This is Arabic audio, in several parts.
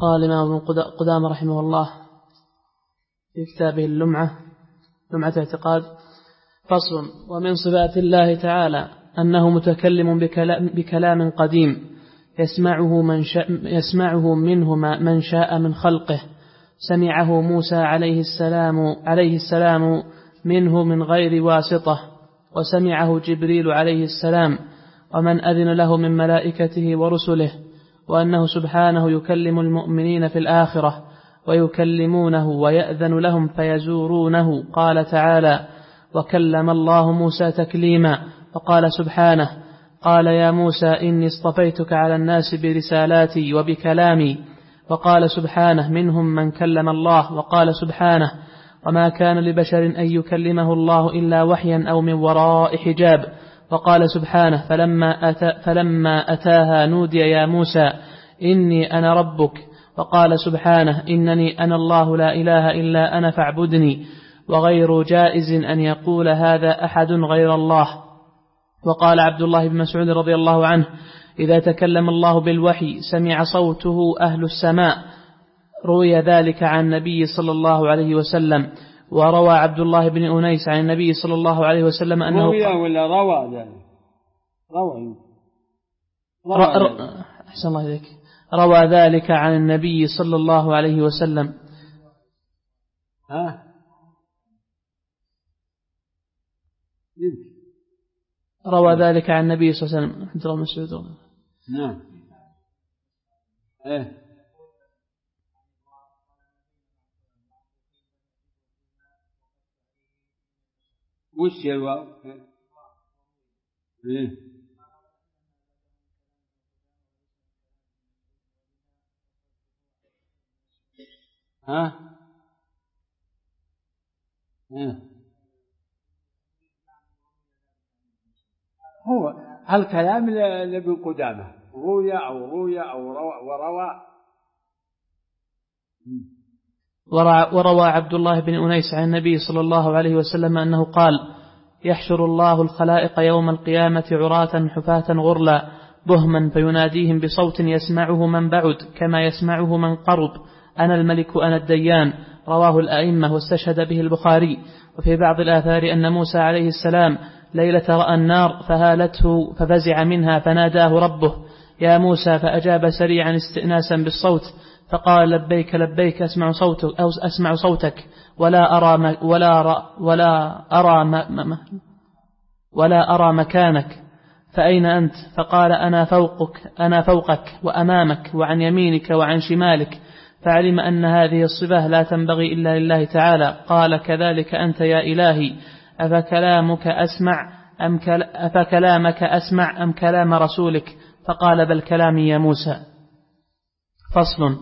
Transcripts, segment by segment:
قال الإمام ابن قدامة رحمه الله في كتابه لمعة اعتقاد: فصل. ومن صفات الله تعالى أنه متكلم بكلام قديم يسمعه منه من شاء من خلقه. سمعه موسى عليه السلام منه من غير واسطة، وسمعه جبريل عليه السلام ومن أذن له من ملائكته ورسله، وأنه سبحانه يكلم المؤمنين في الآخرة ويكلمونه ويأذن لهم فيزورونه. قال تعالى: وكلم الله موسى تكليما. وقال سبحانه: قال يا موسى إني اصطفيتك على الناس برسالاتي وبكلامي. وقال سبحانه: منهم من كلم الله. وقال سبحانه: وما كان لبشر أن يكلمه الله إلا وحيا أو من وراء حجاب. وقال سبحانه: فلما أتاها نودي يا موسى إني أنا ربك. وقال سبحانه: إنني أنا الله لا إله إلا أنا فاعبدني. وغير جائز أن يقول هذا أحد غير الله. وقال عبد الله بن مسعود رضي الله عنه: إذا تكلم الله بالوحي سمع صوته أهل السماء. روي ذلك عن النبي صلى الله عليه وسلم. وروى عبد الله بن أنيس عن النبي صلى الله عليه وسلم أنه أحسن الله إليك. روى ذلك عن النبي صلى الله عليه وسلم. روى ذلك عن النبي صلى الله عليه وسلم. عبد الله بن مسعود. نعم. وش الواو؟ هو الكلام لابن قدامة روي وروى عبد الله بن أنيس عن النبي صلى الله عليه وسلم أنه قال: يحشر الله الخلائق يوم القيامة عراة حفاة غرلا بهما فيناديهم بصوت يسمعه من بعد كما يسمعه من قرب: أنا الملك أنا الديان. رواه الأئمة واستشهد به البخاري. وفي بعض الآثار أن موسى عليه السلام ليلة رأى النار فهالته ففزع منها فناداه ربه: يا موسى، فأجاب سريعا استئناسا بالصوت فقال: لبيك لبيك أسمع صوتك ولا أرى مكانك، فأين أنت؟ فقال: أنا فوقك وأمامك وعن يمينك وعن شمالك. فعلم أن هذه الصفة لا تنبغي إلا لله تعالى. قال: كذلك أنت يا إلهي، أفكلامك أسمع أم كلام رسولك؟ فقال: بل كلامي يا موسى. فصل.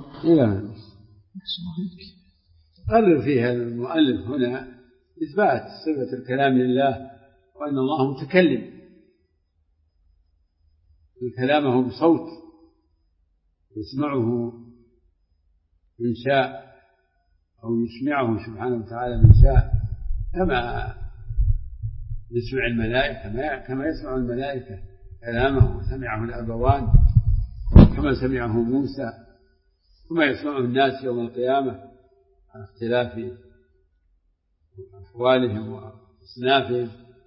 قرر فيها المؤلف هنا إثبات صفة الكلام لله، وأن الله متكلم، كلامه بصوت يسمعه من شاء أو يسمعه سبحانه وتعالى من شاء، كما يسمع الملائكة، كما يسمع الملائكة كلامه سمعه الأبوان كما سمعه موسى، كما يسمعه الناس يوم القيامة عن اختلاف أحوالهم وأصنافهم.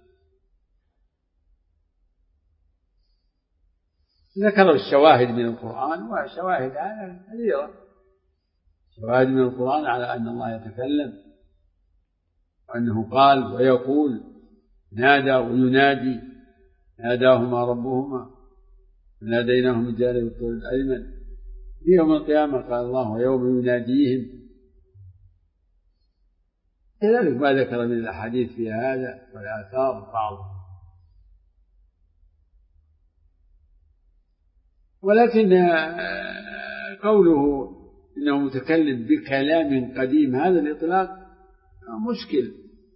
ذكر الشواهد من القرآن، وشواهد كثيرة، شواهد من القرآن على أن الله يتكلم، وأنه قال ويقول، نادى وينادي، ناداهما ربهما وناديناهم الجانب الطول الأيمن. في يوم القيامة قال الله: ويوم يناديهم. كذلك ما ذكر من الأحاديث في هذا والآثار بعض. ولكن قوله إنه متكلم بكلام قديم، هذا الإطلاق مشكل،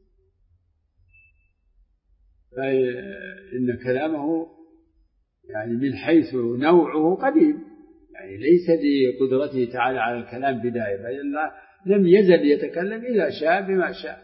فإن كلامه يعني من حيث نوعه قديم، يعني ليس لقدرته تعالى على الكلام بداية، بل الله لم يزل يتكلم إذا شاء بما شاء.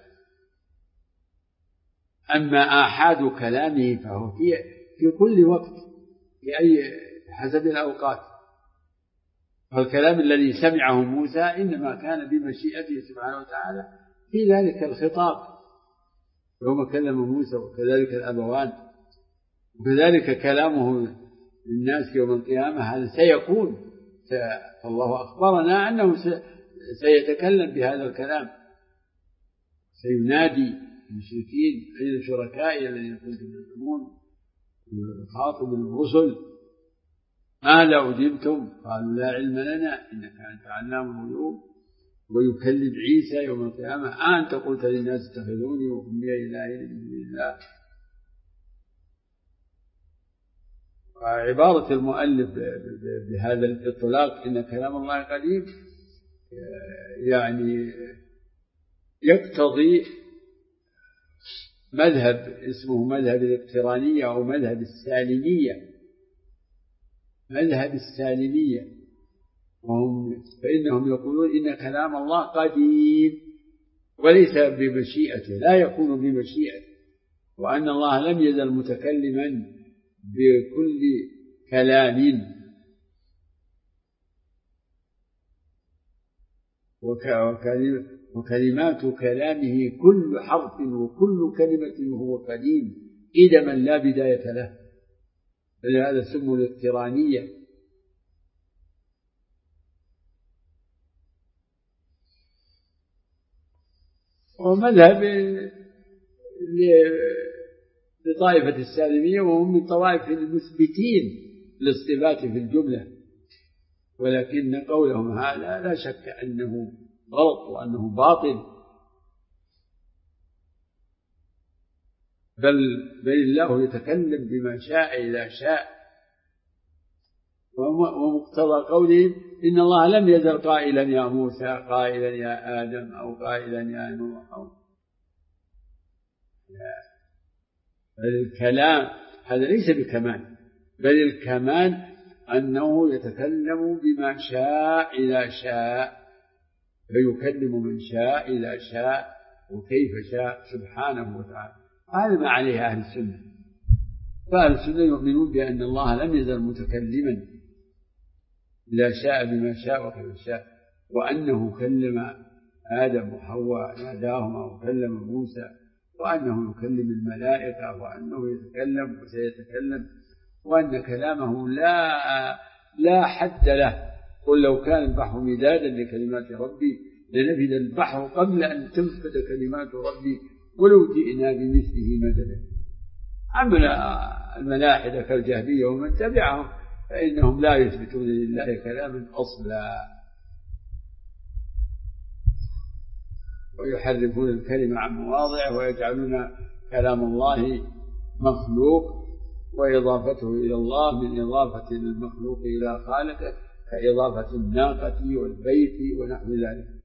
أما آحاد كلامه فهو في كل وقت، في أي حسب الأوقات، والكلام الذي سمعه موسى إنما كان بمشيئته سبحانه وتعالى في ذلك الخطاب يوم كلم موسى، وكذلك الأبوان، وكذلك كلامه للناس يوم القيامة هذا سيكون. فالله أخبرنا أنه سيتكلم بهذا الكلام، سينادي المشركين أين شركائي الذين كنتم تزعمون، ويخاطب الرسل ماذا أجبتم؟ قالوا لا علم لنا إنك أنت علام الغيوب. ويكلم عيسى يوم القيامة أنت قلت للناس اتخذوني وأمي إلهين من دون الله. وعبارة المؤلف بهذا الإطلاق إن كلام الله قديم يعني يقتضي مذهب اسمه مذهب الاقترانية أو مذهب السالمية. مذهب السالمية فإنهم يقولون إن كلام الله قديم وليس بمشيئته، لا يكون بمشيئته، وأن الله لم يزل متكلما بكل كلام، وكلمات كلامه كل حرف وكل كلمة هو قديم قدما لا بداية له، فلهذا سموا الاقترانية. ومذهب لطائفة السالمية وهم من طوائف المثبتين للصفات في الجملة، ولكن قولهم هذا لا شك أنه غلط وأنه باطل، بل الله يتكلم بما شاء إذا شاء. ومقتضى قولهم إن الله لم يزل قائلا يا موسى، قائلا يا آدم، أو قائلا يا نوح، بل الكلام هذا ليس بكمال، بل الكمال أنه يتكلم بما شاء إذا شاء، فيكلم من شاء إذا شاء وكيف شاء سبحانه وتعالى. هذا ما عليه أهل السنة. فأهل السنة يؤمنون بأن الله لم يزل متكلما إذا شاء بما شاء وكيف شاء، وأنه كلم آدم وحواء ناداهما، وكلم موسى، وأنه يكلم الملائكة، وأنه يتكلم وسيتكلم، وأن كلامه لا حد له. قل لو كان البحر مدادا لكلمات ربي لنفد البحر قبل أن تنفد كلمات ربي ولو جئنا بمثله مددا. أما الملاحدة كالجهمية ومن تبعهم فإنهم لا يثبتون لله كلاما أصلا، ويحرفون الكلمة عن مواضعه، ويجعلون كلام الله مخلوق، وإضافته إلى الله من إضافة المخلوق إلى خالقه كإضافة الناقة والبيت ونحو ذلك.